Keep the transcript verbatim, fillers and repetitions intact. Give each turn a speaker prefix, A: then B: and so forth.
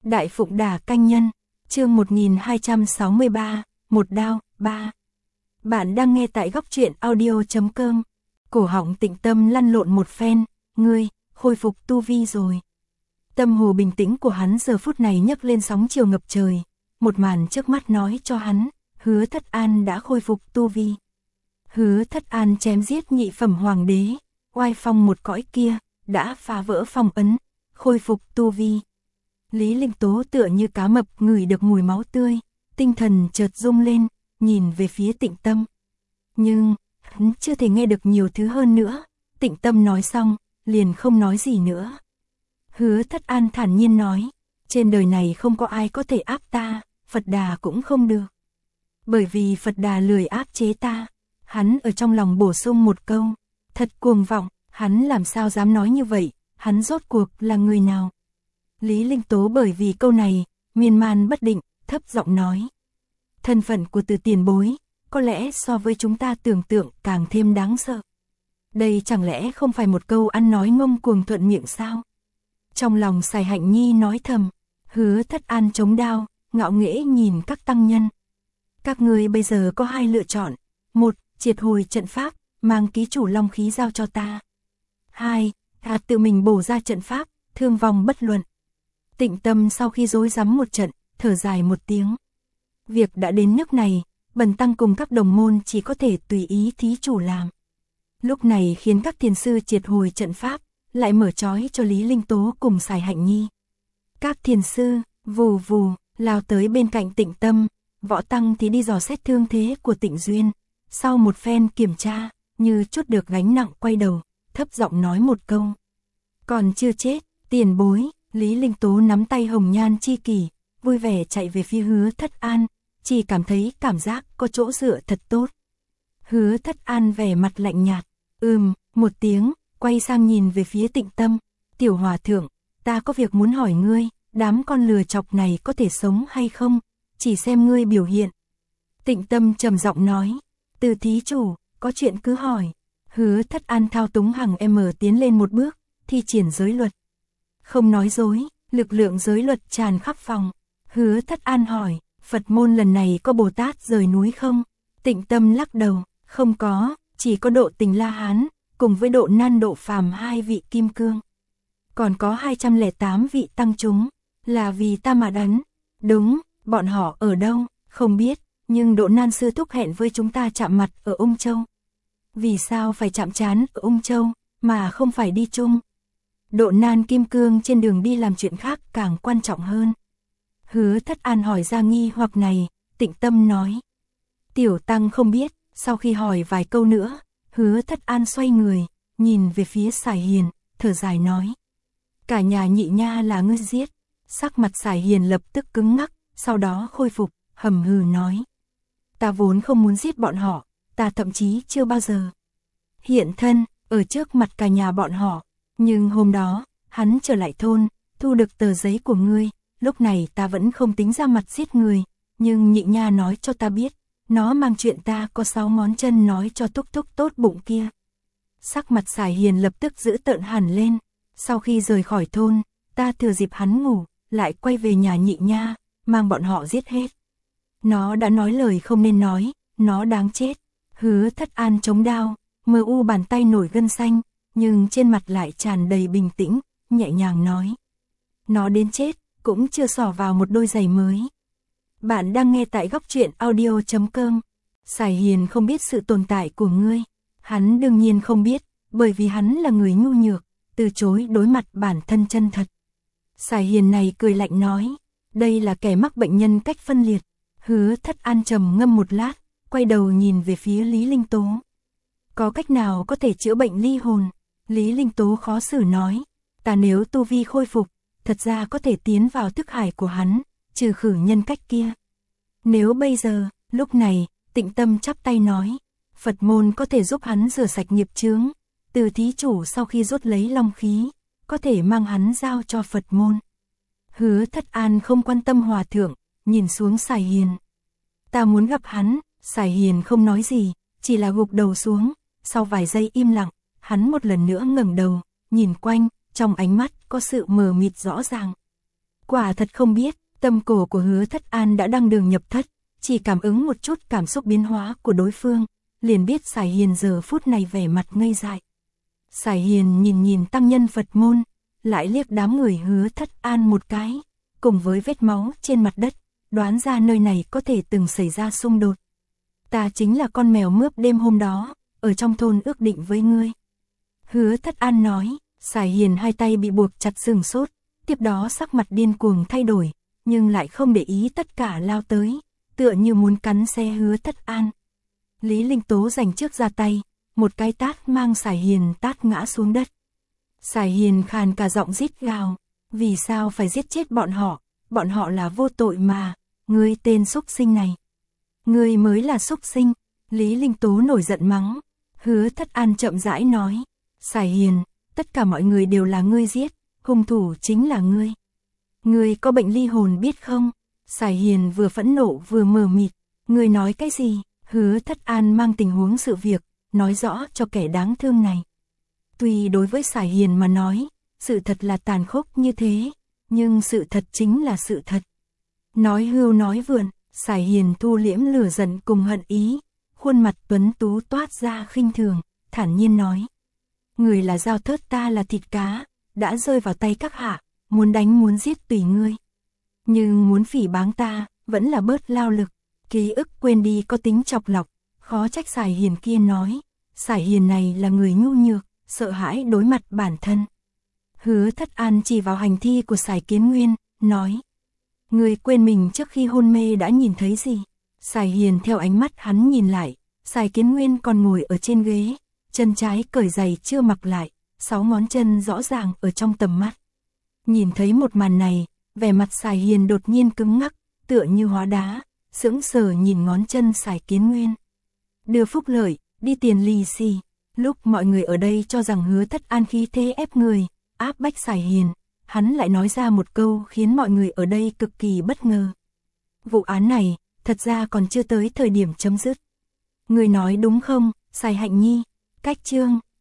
A: Đại Phụng Đà Canh Nhân, chương một nghìn hai trăm sáu mươi ba, một đao, ba. Bạn đang nghe tại góc truyện audio chấm com. Cổ họng Tịnh Tâm lăn lộn một phen, ngươi, khôi phục tu vi rồi. Tâm hồ bình tĩnh của hắn giờ phút này nhấc lên sóng chiều ngập trời, một màn trước mắt nói cho hắn, Hứa Thất An đã khôi phục tu vi. Hứa Thất An chém giết nhị phẩm hoàng đế, oai phong một cõi kia, đã phá vỡ phong ấn, khôi phục tu vi. Lý Linh Tố tựa như cá mập ngửi được mùi máu tươi, tinh thần chợt rung lên, nhìn về phía Tịnh Tâm. Nhưng, hắn chưa thể nghe được nhiều thứ hơn nữa, Tịnh Tâm nói xong, liền không nói gì nữa. Hứa Thất An thản nhiên nói, trên đời này không có ai có thể áp ta, Phật Đà cũng không được. Bởi vì Phật Đà lười áp chế ta, hắn ở trong lòng bổ sung một câu, thật cuồng vọng, hắn làm sao dám nói như vậy, hắn rốt cuộc là người nào? Lý Linh Tố bởi vì câu này, miên man bất định, thấp giọng nói. Thân phận của Từ tiền bối, có lẽ so với chúng ta tưởng tượng càng thêm đáng sợ. Đây chẳng lẽ không phải một câu ăn nói ngông cuồng thuận miệng sao? Trong lòng Sài Hạnh Nhi nói thầm, Hứa Thất An chống đao, ngạo nghễ nhìn các tăng nhân. Các ngươi bây giờ có hai lựa chọn, một, triệt hồi trận pháp, mang ký chủ long khí giao cho ta. Hai, ta tự mình bổ ra trận pháp, thương vong bất luận. Tịnh Tâm sau khi rối rắm một trận, thở dài một tiếng. Việc đã đến nước này, bần tăng cùng các đồng môn chỉ có thể tùy ý thí chủ làm. Lúc này khiến các thiền sư triệt hồi trận pháp, lại mở trói cho Lý Linh Tố cùng Sài Hạnh Nhi. Các thiền sư, vù vù, lao tới bên cạnh Tịnh Tâm, Võ Tăng thì đi dò xét thương thế của Tịnh Duyên. Sau một phen kiểm tra, như chút được gánh nặng quay đầu, thấp giọng nói một câu. Còn chưa chết, tiền bối. Lý Linh Tố nắm tay hồng nhan chi kỷ, vui vẻ chạy về phía Hứa Thất An, chỉ cảm thấy cảm giác có chỗ dựa thật tốt. Hứa Thất An vẻ mặt lạnh nhạt, ừm, một tiếng, quay sang nhìn về phía Tịnh Tâm, tiểu hòa thượng, ta có việc muốn hỏi ngươi, đám con lừa chọc này có thể sống hay không, chỉ xem ngươi biểu hiện. Tịnh Tâm trầm giọng nói, Từ thí chủ, có chuyện cứ hỏi. Hứa Thất An thao túng hằng em tiến lên một bước, thi triển giới luật. Không nói dối, lực lượng giới luật tràn khắp phòng. Hứa Thất An hỏi, Phật môn lần này có Bồ Tát rời núi không? Tịnh Tâm lắc đầu, không có, chỉ có Độ Tình La Hán, cùng với Độ Nan Độ Phàm hai vị kim cương. Còn có hai trăm lẻ tám vị tăng chúng, là vì ta mà đánh. Đúng, bọn họ ở đâu, không biết, nhưng Độ Nan sư thúc hẹn với chúng ta chạm mặt ở Ung Châu. Vì sao phải chạm trán ở Ung Châu, mà không phải đi chung? Độ Nan kim cương trên đường đi làm chuyện khác càng quan trọng hơn. Hứa Thất An hỏi ra nghi hoặc này, Tịnh Tâm nói. Tiểu tăng không biết, sau khi hỏi vài câu nữa, Hứa Thất An xoay người, nhìn về phía Sải Hiền, thở dài nói. Cả nhà nhị nha là ngươi giết. Sắc mặt Sải Hiền lập tức cứng ngắc, sau đó khôi phục, hầm hừ nói. Ta vốn không muốn giết bọn họ, ta thậm chí chưa bao giờ hiện thân, ở trước mặt cả nhà bọn họ. Nhưng hôm đó, hắn trở lại thôn, thu được tờ giấy của ngươi, lúc này ta vẫn không tính ra mặt giết người, nhưng nhị nha nói cho ta biết, nó mang chuyện ta có sáu ngón chân nói cho Túc Túc tốt bụng kia. Sắc mặt Sải Hiền lập tức giữ tợn hẳn lên, sau khi rời khỏi thôn, ta thừa dịp hắn ngủ, lại quay về nhà nhị nha, mang bọn họ giết hết. Nó đã nói lời không nên nói, nó đáng chết. Hứa Thất An chống đao, mờ u bàn tay nổi gân xanh, nhưng trên mặt lại tràn đầy bình tĩnh, nhẹ nhàng nói. Nó đến chết, cũng chưa xỏ vào một đôi giày mới. Bạn đang nghe tại góc truyện audio chấm com. Sải Hiền không biết sự tồn tại của ngươi. Hắn đương nhiên không biết, bởi vì hắn là người nhu nhược, từ chối đối mặt bản thân chân thật. Sải Hiền này cười lạnh nói, đây là kẻ mắc bệnh nhân cách phân liệt. Hứa Thất An trầm ngâm một lát, quay đầu nhìn về phía Lý Linh Tố. Có cách nào có thể chữa bệnh ly hồn? Lý Linh Tố khó xử nói, ta nếu tu vi khôi phục, thật ra có thể tiến vào thức hải của hắn, trừ khử nhân cách kia. Nếu bây giờ, lúc này, Tịnh Tâm chắp tay nói, Phật môn có thể giúp hắn rửa sạch nghiệp chướng, Từ thí chủ sau khi rút lấy long khí, có thể mang hắn giao cho Phật môn. Hứa Thất An không quan tâm hòa thượng, nhìn xuống Sải Hiền. Ta muốn gặp hắn. Sải Hiền không nói gì, chỉ là gục đầu xuống, sau vài giây im lặng, hắn một lần nữa ngẩng đầu, nhìn quanh, trong ánh mắt có sự mờ mịt rõ ràng. Quả thật không biết, tâm cổ của Hứa Thất An đã đăng đường nhập thất, chỉ cảm ứng một chút cảm xúc biến hóa của đối phương, liền biết Sải Hiền giờ phút này vẻ mặt ngây dại. Sải Hiền nhìn nhìn tăng nhân Phật môn, lại liếc đám người Hứa Thất An một cái, cùng với vết máu trên mặt đất, đoán ra nơi này có thể từng xảy ra xung đột. Ta chính là con mèo mướp đêm hôm đó, ở trong thôn ước định với ngươi. Hứa Thất An nói, Sải Hiền hai tay bị buộc chặt sừng sốt, tiếp đó sắc mặt điên cuồng thay đổi, nhưng lại không để ý tất cả lao tới, tựa như muốn cắn xe Hứa Thất An. Lý Linh Tố giành trước ra tay, một cái tát mang Sải Hiền tát ngã xuống đất. Sải Hiền khàn cả giọng rít gào, vì sao phải giết chết bọn họ, bọn họ là vô tội mà, ngươi tên súc sinh này. Ngươi mới là súc sinh, Lý Linh Tố nổi giận mắng. Hứa Thất An chậm rãi nói, Sải Hiền, tất cả mọi người đều là ngươi giết, hung thủ chính là ngươi. Ngươi có bệnh ly hồn biết không? Sải Hiền vừa phẫn nộ vừa mờ mịt, ngươi nói cái gì? Hứa Thất An mang tình huống sự việc, nói rõ cho kẻ đáng thương này. Tuy đối với Sải Hiền mà nói, sự thật là tàn khốc như thế, nhưng sự thật chính là sự thật. Nói hưu nói vượn, Sải Hiền thu liễm lửa giận cùng hận ý, khuôn mặt tuấn tú toát ra khinh thường, thản nhiên nói. Người là dao thớt, ta là thịt cá, đã rơi vào tay các hạ, muốn đánh muốn giết tùy ngươi. Nhưng muốn phỉ báng ta, vẫn là bớt lao lực, ký ức quên đi có tính chọc lọc, khó trách Sải Hiền kia nói. Sải Hiền này là người nhu nhược, sợ hãi đối mặt bản thân. Hứa Thất An chỉ vào hành thi của Sải Kiến Nguyên, nói. Người quên mình trước khi hôn mê đã nhìn thấy gì? Sải Hiền theo ánh mắt hắn nhìn lại, Sải Kiến Nguyên còn ngồi ở trên ghế, chân trái cởi giày chưa mặc lại, sáu ngón chân rõ ràng ở trong tầm mắt. Nhìn thấy một màn này, vẻ mặt Sải Hiền đột nhiên cứng ngắc, tựa như hóa đá, sững sờ nhìn ngón chân Sải Kiến Nguyên. Đưa phúc lợi, đi tiền lì xì. Lúc mọi người ở đây cho rằng Hứa Thất An khí thế ép người, áp bách Sải Hiền, hắn lại nói ra một câu khiến mọi người ở đây cực kỳ bất ngờ. Vụ án này, thật ra còn chưa tới thời điểm chấm dứt. Người nói đúng không, Sải Hạnh Nhi? Cách chương